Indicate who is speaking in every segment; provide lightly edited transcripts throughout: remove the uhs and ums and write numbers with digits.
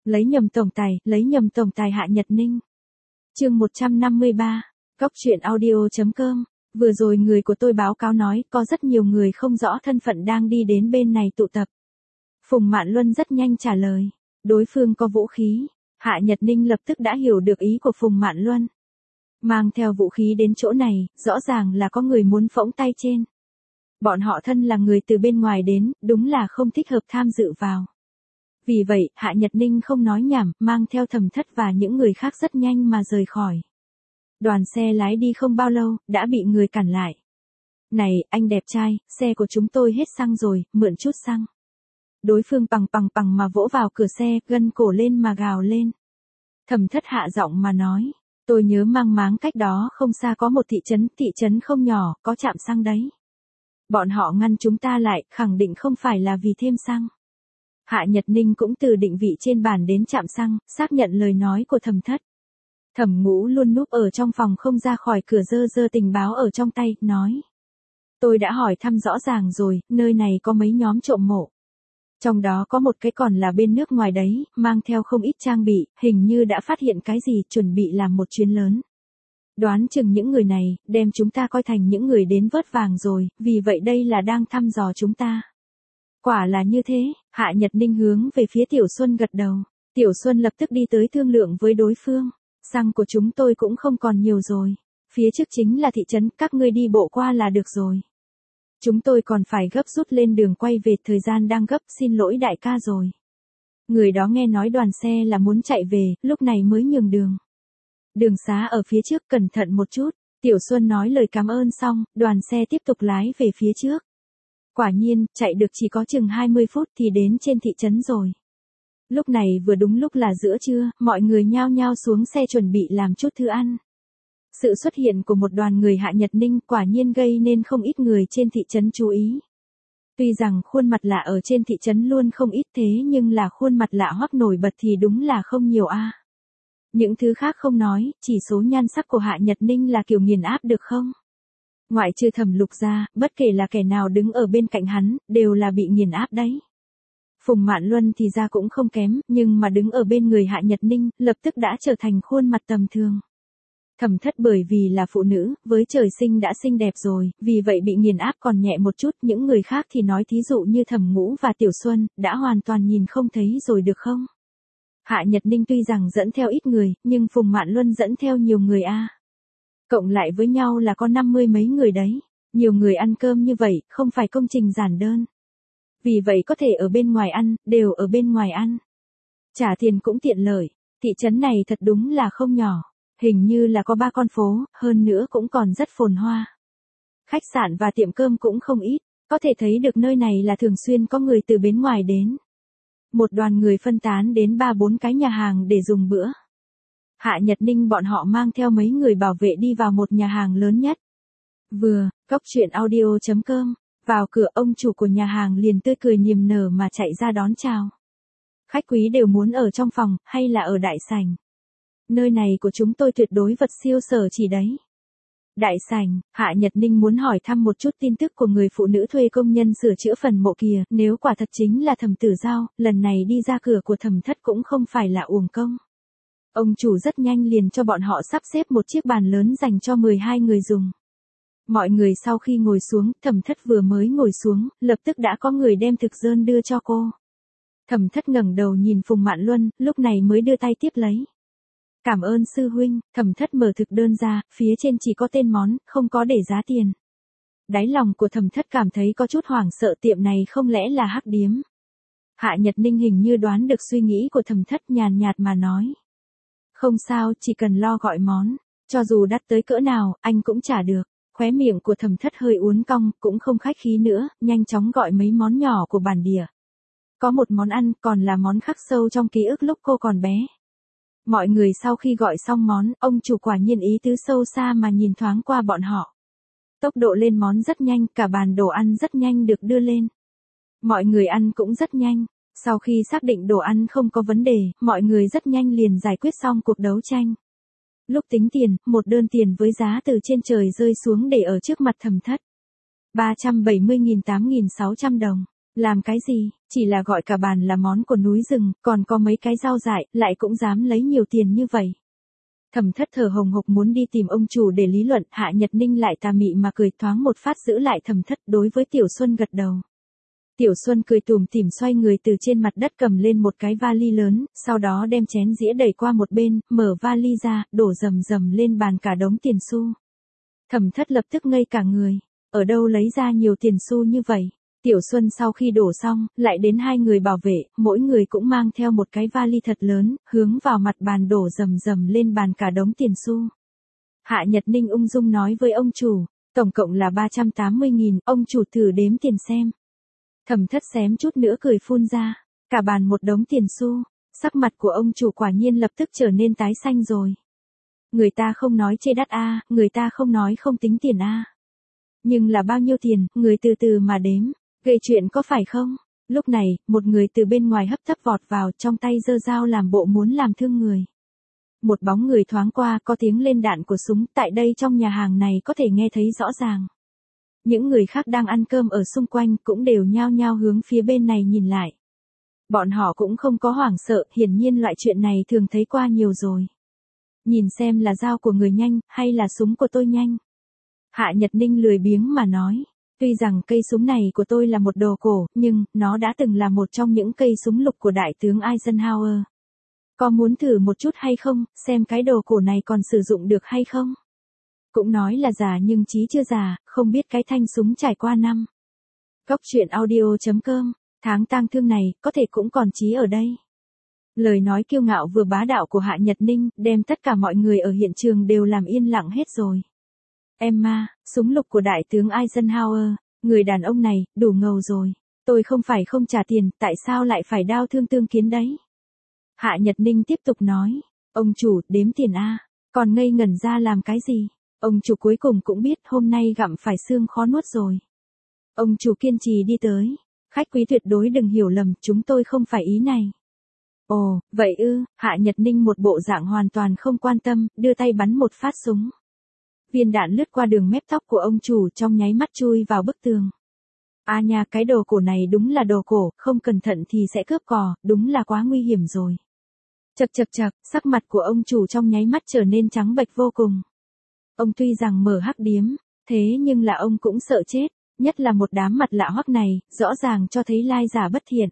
Speaker 1: Lấy nhầm tổng tài Hạ Nhật Ninh. Chương 153, Góc truyện audio.com. Vừa rồi người của tôi báo cáo nói có rất nhiều người không rõ thân phận đang đi đến bên này tụ tập. Phùng Mạn Luân rất nhanh trả lời, đối phương có vũ khí. Hạ Nhật Ninh lập tức đã hiểu được ý của Phùng Mạn Luân. Mang theo vũ khí đến chỗ này, rõ ràng là có người muốn phỗng tay trên. Bọn họ thân là người từ bên ngoài đến, đúng là không thích hợp tham dự vào. Vì vậy, Hạ Nhật Ninh không nói nhảm, mang theo Thẩm Thất và những người khác rất nhanh mà rời khỏi. Đoàn xe lái đi không bao lâu, đã bị người cản lại. Này, anh đẹp trai, xe của chúng tôi hết xăng rồi, mượn chút xăng. Đối phương bằng mà vỗ vào cửa xe, gân cổ lên mà gào lên. Thẩm Thất hạ giọng mà nói, tôi nhớ mang máng cách đó không xa có một thị trấn không nhỏ, có trạm xăng đấy. Bọn họ ngăn chúng ta lại, khẳng định không phải là vì thêm xăng. Hạ Nhật Ninh cũng từ định vị trên bàn đến trạm xăng, xác nhận lời nói của Thẩm Thất. Thẩm Ngũ luôn núp ở trong phòng không ra khỏi cửa giơ tình báo ở trong tay, nói. Tôi đã hỏi thăm rõ ràng rồi, nơi này có mấy nhóm trộm mộ. Trong đó có một cái còn là bên nước ngoài đấy, mang theo không ít trang bị, hình như đã phát hiện cái gì, chuẩn bị làm một chuyến lớn. Đoán chừng những người này, đem chúng ta coi thành những người đến vớt vàng rồi, vì vậy đây là đang thăm dò chúng ta. Quả là như thế, Hạ Nhật Ninh hướng về phía Tiểu Xuân gật đầu. Tiểu Xuân lập tức đi tới thương lượng với đối phương. Xăng của chúng tôi cũng không còn nhiều rồi. Phía trước chính là thị trấn, các ngươi đi bộ qua là được rồi. Chúng tôi còn phải gấp rút lên đường quay về, thời gian đang gấp, xin lỗi đại ca rồi. Người đó nghe nói đoàn xe là muốn chạy về, lúc này mới nhường đường. Đường xá ở phía trước, cẩn thận một chút. Tiểu Xuân nói lời cảm ơn xong, đoàn xe tiếp tục lái về phía trước. Quả nhiên, chạy được chỉ có chừng 20 phút thì đến trên thị trấn rồi. Lúc này vừa đúng lúc là giữa trưa, mọi người nhao nhao xuống xe chuẩn bị làm chút thứ ăn. Sự xuất hiện của một đoàn người Hạ Nhật Ninh quả nhiên gây nên không ít người trên thị trấn chú ý. Tuy rằng khuôn mặt lạ ở trên thị trấn luôn không ít thế nhưng là khuôn mặt lạ hoắc nổi bật thì đúng là không nhiều a. Những thứ khác không nói, chỉ số nhan sắc của Hạ Nhật Ninh là kiểu nghiền áp được không? Ngoại trừ Thẩm Lục ra, bất kể là kẻ nào đứng ở bên cạnh hắn, đều là bị nghiền áp đấy. Phùng Mạn Luân thì ra cũng không kém, nhưng mà đứng ở bên người Hạ Nhật Ninh, lập tức đã trở thành khuôn mặt tầm thường. Thẩm Thất bởi vì là phụ nữ, với trời sinh đã xinh đẹp rồi, vì vậy bị nghiền áp còn nhẹ một chút, những người khác thì nói thí dụ như Thẩm Ngũ và Tiểu Xuân, đã hoàn toàn nhìn không thấy rồi được không? Hạ Nhật Ninh tuy rằng dẫn theo ít người, nhưng Phùng Mạn Luân dẫn theo nhiều người a. Cộng lại với nhau là có 50 mấy người đấy. Nhiều người ăn cơm như vậy, không phải công trình giản đơn. Vì vậy có thể ở bên ngoài ăn, đều ở bên ngoài ăn. Trả tiền cũng tiện lợi. Thị trấn này thật đúng là không nhỏ. Hình như là có 3 con phố, hơn nữa cũng còn rất phồn hoa. Khách sạn và tiệm cơm cũng không ít. Có thể thấy được nơi này là thường xuyên có người từ bên ngoài đến. Một đoàn người phân tán đến 3-4 cái nhà hàng để dùng bữa. Hạ Nhật Ninh bọn họ mang theo mấy người bảo vệ đi vào một nhà hàng lớn nhất. Góc truyện audio.com, vào cửa ông chủ của nhà hàng liền tươi cười niềm nở mà chạy ra đón chào. Khách quý đều muốn ở trong phòng, hay là ở đại sảnh? Nơi này của chúng tôi tuyệt đối vật siêu sở chỉ đấy. Đại sảnh, Hạ Nhật Ninh muốn hỏi thăm một chút tin tức của người phụ nữ thuê công nhân sửa chữa phần mộ kia, nếu quả thật chính là Thẩm Tử Giao, lần này đi ra cửa của Thẩm Thất cũng không phải là uổng công. Ông chủ rất nhanh liền cho bọn họ sắp xếp một chiếc bàn lớn dành cho 12 người dùng. Mọi người sau khi ngồi xuống, Thẩm Thất vừa mới ngồi xuống, lập tức đã có người đem thực đơn đưa cho cô. Thẩm Thất ngẩng đầu nhìn Phùng Mạn Luân, lúc này mới đưa tay tiếp lấy. Cảm ơn sư huynh. Thẩm Thất mở thực đơn ra, phía trên chỉ có tên món, không có để giá tiền. Đáy lòng của Thẩm Thất cảm thấy có chút hoảng sợ, tiệm này không lẽ là hắc điếm. Hạ Nhật Ninh hình như đoán được suy nghĩ của Thẩm Thất, nhàn nhạt mà nói. Không sao, chỉ cần lo gọi món, cho dù đắt tới cỡ nào, anh cũng trả được. Khóe miệng của Thẩm Thất hơi uốn cong, cũng không khách khí nữa, nhanh chóng gọi mấy món nhỏ của bản địa. Có một món ăn, còn là món khắc sâu trong ký ức lúc cô còn bé. Mọi người sau khi gọi xong món, ông chủ quả nhiên ý tứ sâu xa mà nhìn thoáng qua bọn họ. Tốc độ lên món rất nhanh, cả bàn đồ ăn rất nhanh được đưa lên. Mọi người ăn cũng rất nhanh. Sau khi xác định đồ ăn không có vấn đề, mọi người rất nhanh liền giải quyết xong cuộc đấu tranh. Lúc tính tiền, một đơn tiền với giá từ trên trời rơi xuống để ở trước mặt Thẩm Thất. 370.000 8.600 đồng. Làm cái gì, chỉ là gọi cả bàn là món của núi rừng, còn có mấy cái rau dại, lại cũng dám lấy nhiều tiền như vậy. Thẩm Thất thở hồng hộc muốn đi tìm ông chủ để lý luận, Hạ Nhật Ninh lại tà mị mà cười thoáng một phát giữ lại Thẩm Thất, đối với Tiểu Xuân gật đầu. Tiểu Xuân cười tủm tỉm xoay người từ trên mặt đất cầm lên một cái vali lớn, sau đó đem chén dĩa đẩy qua một bên, mở vali ra, đổ rầm rầm lên bàn cả đống tiền xu. Thẩm Thất lập tức ngây cả người, ở đâu lấy ra nhiều tiền xu như vậy? Tiểu Xuân sau khi đổ xong, lại đến hai người bảo vệ, mỗi người cũng mang theo một cái vali thật lớn, hướng vào mặt bàn đổ rầm rầm lên bàn cả đống tiền xu. Hạ Nhật Ninh ung dung nói với ông chủ, tổng cộng là 380.000, ông chủ thử đếm tiền xem. Thẩm Thất xém chút nữa cười phun ra, cả bàn một đống tiền xu, sắc mặt của ông chủ quả nhiên lập tức trở nên tái xanh rồi. Người ta không nói chê đắt a, người ta không nói không tính tiền a. Nhưng là bao nhiêu tiền, người từ từ mà đếm, gây chuyện có phải không? Lúc này, một người từ bên ngoài hấp tấp vọt vào, trong tay giơ dao làm bộ muốn làm thương người. Một bóng người thoáng qua, có tiếng lên đạn của súng, tại đây trong nhà hàng này có thể nghe thấy rõ ràng. Những người khác đang ăn cơm ở xung quanh cũng đều nhao nhao hướng phía bên này nhìn lại. Bọn họ cũng không có hoảng sợ, hiển nhiên loại chuyện này thường thấy qua nhiều rồi. Nhìn xem là dao của người nhanh, hay là súng của tôi nhanh. Hạ Nhật Ninh lười biếng mà nói, tuy rằng cây súng này của tôi là một đồ cổ, nhưng nó đã từng là một trong những cây súng lục của đại tướng Eisenhower. Có muốn thử một chút hay không, xem cái đồ cổ này còn sử dụng được hay không? Cũng nói là già nhưng trí chưa già, không biết cái thanh súng trải qua năm. Góc truyện audio.com, tháng tang thương này, có thể cũng còn trí ở đây. Lời nói kiêu ngạo vừa bá đạo của Hạ Nhật Ninh, đem tất cả mọi người ở hiện trường đều làm yên lặng hết rồi. Emma, súng lục của đại tướng Eisenhower, người đàn ông này, đủ ngầu rồi. Tôi không phải không trả tiền, tại sao lại phải đau thương tương kiến đấy? Hạ Nhật Ninh tiếp tục nói, ông chủ, đếm tiền a, còn ngây ngẩn ra làm cái gì? Ông chủ cuối cùng cũng biết hôm nay gặm phải xương khó nuốt rồi. Ông chủ kiên trì đi tới, khách quý tuyệt đối đừng hiểu lầm, chúng tôi không phải ý này. Ồ, vậy ư, Hạ Nhật Ninh một bộ dạng hoàn toàn không quan tâm, đưa tay bắn một phát súng. Viên đạn lướt qua đường mép tóc của ông chủ trong nháy mắt chui vào bức tường. À nha, cái đồ cổ này đúng là đồ cổ, không cẩn thận thì sẽ cướp cò, đúng là quá nguy hiểm rồi. Chậc chậc chậc, sắc mặt của ông chủ trong nháy mắt trở nên trắng bệch vô cùng. Ông tuy rằng mở hắc điếm, thế nhưng là ông cũng sợ chết, nhất là một đám mặt lạ hoắc này, rõ ràng cho thấy lai giả bất thiện.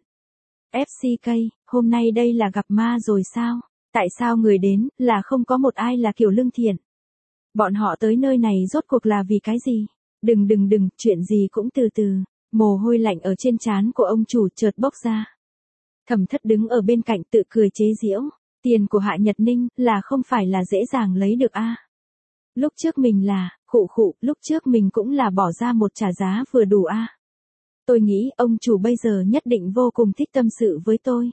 Speaker 1: FCK, hôm nay đây là gặp ma rồi sao? Tại sao người đến, là không có một ai là kiểu lương thiện? Bọn họ tới nơi này rốt cuộc là vì cái gì? Đừng, chuyện gì cũng từ từ. Mồ hôi lạnh ở trên trán của ông chủ chợt bốc ra. Thẩm Thất đứng ở bên cạnh tự cười chế giễu. Tiền của Hạ Nhật Ninh là không phải là dễ dàng lấy được a. Lúc trước mình là, lúc trước mình cũng là bỏ ra một trả giá vừa đủ a. Tôi nghĩ ông chủ bây giờ nhất định vô cùng thích tâm sự với tôi.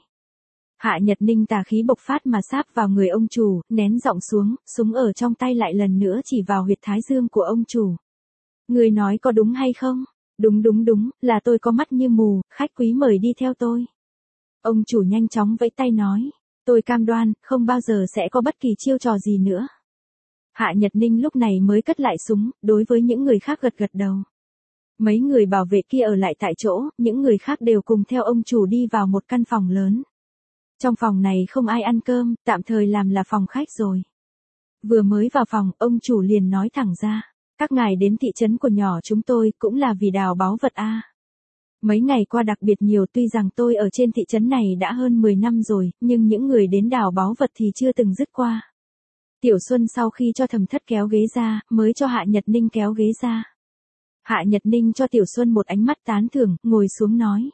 Speaker 1: Hạ Nhật Ninh tà khí bộc phát mà sáp vào người ông chủ, nén giọng xuống, súng ở trong tay lại lần nữa chỉ vào huyệt thái dương của ông chủ. Người nói có đúng hay không? Đúng, là tôi có mắt như mù, khách quý mời đi theo tôi. Ông chủ nhanh chóng vẫy tay nói, tôi cam đoan, không bao giờ sẽ có bất kỳ chiêu trò gì nữa. Hạ Nhật Ninh lúc này mới cất lại súng, đối với những người khác gật gật đầu. Mấy người bảo vệ kia ở lại tại chỗ, những người khác đều cùng theo ông chủ đi vào một căn phòng lớn. Trong phòng này không ai ăn cơm, tạm thời làm là phòng khách rồi. Vừa mới vào phòng, ông chủ liền nói thẳng ra, các ngài đến thị trấn của nhỏ chúng tôi cũng là vì đào báu vật a. Mấy ngày qua đặc biệt nhiều, tuy rằng tôi ở trên thị trấn này đã hơn 10 năm rồi, nhưng những người đến đào báu vật thì chưa từng dứt qua. Tiểu Xuân sau khi cho Thẩm Thất kéo ghế ra, mới cho Hạ Nhật Ninh kéo ghế ra. Hạ Nhật Ninh cho Tiểu Xuân một ánh mắt tán thưởng, ngồi xuống nói.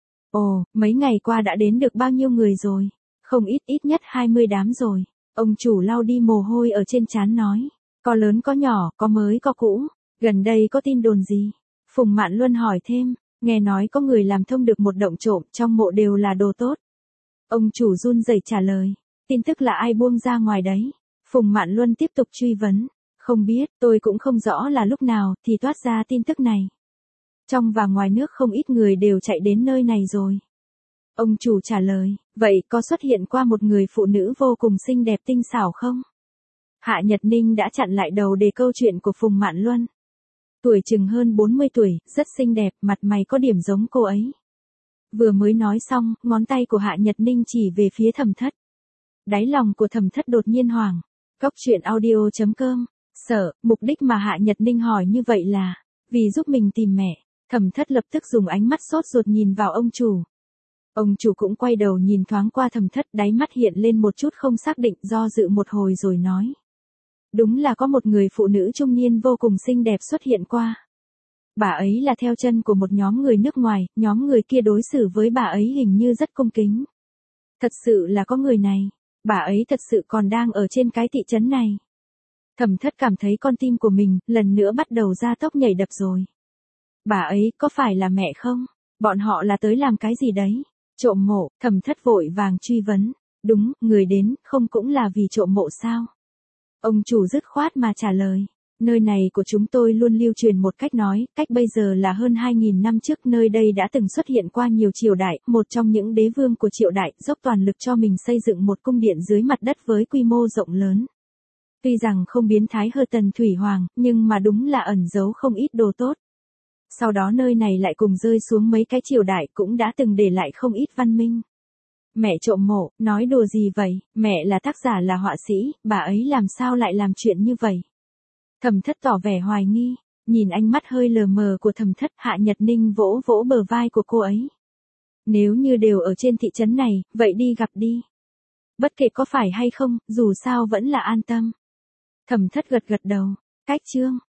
Speaker 1: Ồ, mấy ngày qua đã đến được bao nhiêu người rồi? Không ít nhất 20 đám rồi. Ông chủ lau đi mồ hôi ở trên trán nói. Có lớn có nhỏ, có mới có cũ. Gần đây có tin đồn gì? Phùng Mạn Luân hỏi thêm. Nghe nói có người làm thông được một động trộm, trong mộ đều là đồ tốt. Ông chủ run rẩy trả lời. Tin tức là ai buông ra ngoài đấy? Phùng Mạn Luân tiếp tục truy vấn. Không biết, tôi cũng không rõ là lúc nào thì toát ra tin tức này. Trong và ngoài nước không ít người đều chạy đến nơi này rồi. Ông chủ trả lời, vậy có xuất hiện qua một người phụ nữ vô cùng xinh đẹp tinh xảo không? Hạ Nhật Ninh đã chặn lại đầu đề câu chuyện của Phùng Mạn Luân. Tuổi chừng hơn 40 tuổi, rất xinh đẹp, mặt mày có điểm giống cô ấy. Vừa mới nói xong, ngón tay của Hạ Nhật Ninh chỉ về phía Thẩm Thất. Đáy lòng của Thẩm Thất đột nhiên hoảng. Cốc truyện audio.com. Sợ, mục đích mà Hạ Nhật Ninh hỏi như vậy là vì giúp mình tìm mẹ. Thẩm Thất lập tức dùng ánh mắt sốt ruột nhìn vào ông chủ. Ông chủ cũng quay đầu nhìn thoáng qua Thẩm Thất, đáy mắt hiện lên một chút không xác định, do dự một hồi rồi nói. Đúng là có một người phụ nữ trung niên vô cùng xinh đẹp xuất hiện qua. Bà ấy là theo chân của một nhóm người nước ngoài, nhóm người kia đối xử với bà ấy hình như rất cung kính. Thật sự là có người này, bà ấy thật sự còn đang ở trên cái thị trấn này. Thẩm Thất cảm thấy con tim của mình lần nữa bắt đầu ra tốc nhảy đập rồi. Bà ấy có phải là mẹ không? Bọn họ là tới làm cái gì đấy? Trộm mộ. Thẩm Thất vội vàng truy vấn. Đúng, người đến, không cũng là vì trộm mộ sao? Ông chủ dứt khoát mà trả lời. Nơi này của chúng tôi luôn lưu truyền một cách nói, cách bây giờ là hơn 2.000 năm trước, nơi đây đã từng xuất hiện qua nhiều triều đại, một trong những đế vương của Triệu Đại dốc toàn lực cho mình xây dựng một cung điện dưới mặt đất với quy mô rộng lớn. Tuy rằng không biến thái hơn Tần Thủy Hoàng, nhưng mà đúng là ẩn giấu không ít đồ tốt. Sau đó nơi này lại cùng rơi xuống mấy cái triều đại, cũng đã từng để lại không ít văn minh. Mẹ trộm mộ, nói đùa gì vậy? Mẹ là tác giả, là họa sĩ, bà ấy làm sao lại làm chuyện như vậy? Thẩm Thất tỏ vẻ hoài nghi, nhìn ánh mắt hơi lờ mờ của Thẩm Thất, Hạ Nhật Ninh vỗ vỗ bờ vai của cô ấy. Nếu như đều ở trên thị trấn này, vậy đi gặp đi. Bất kể có phải hay không, dù sao vẫn là an tâm. Thẩm Thất gật gật đầu. Cách chương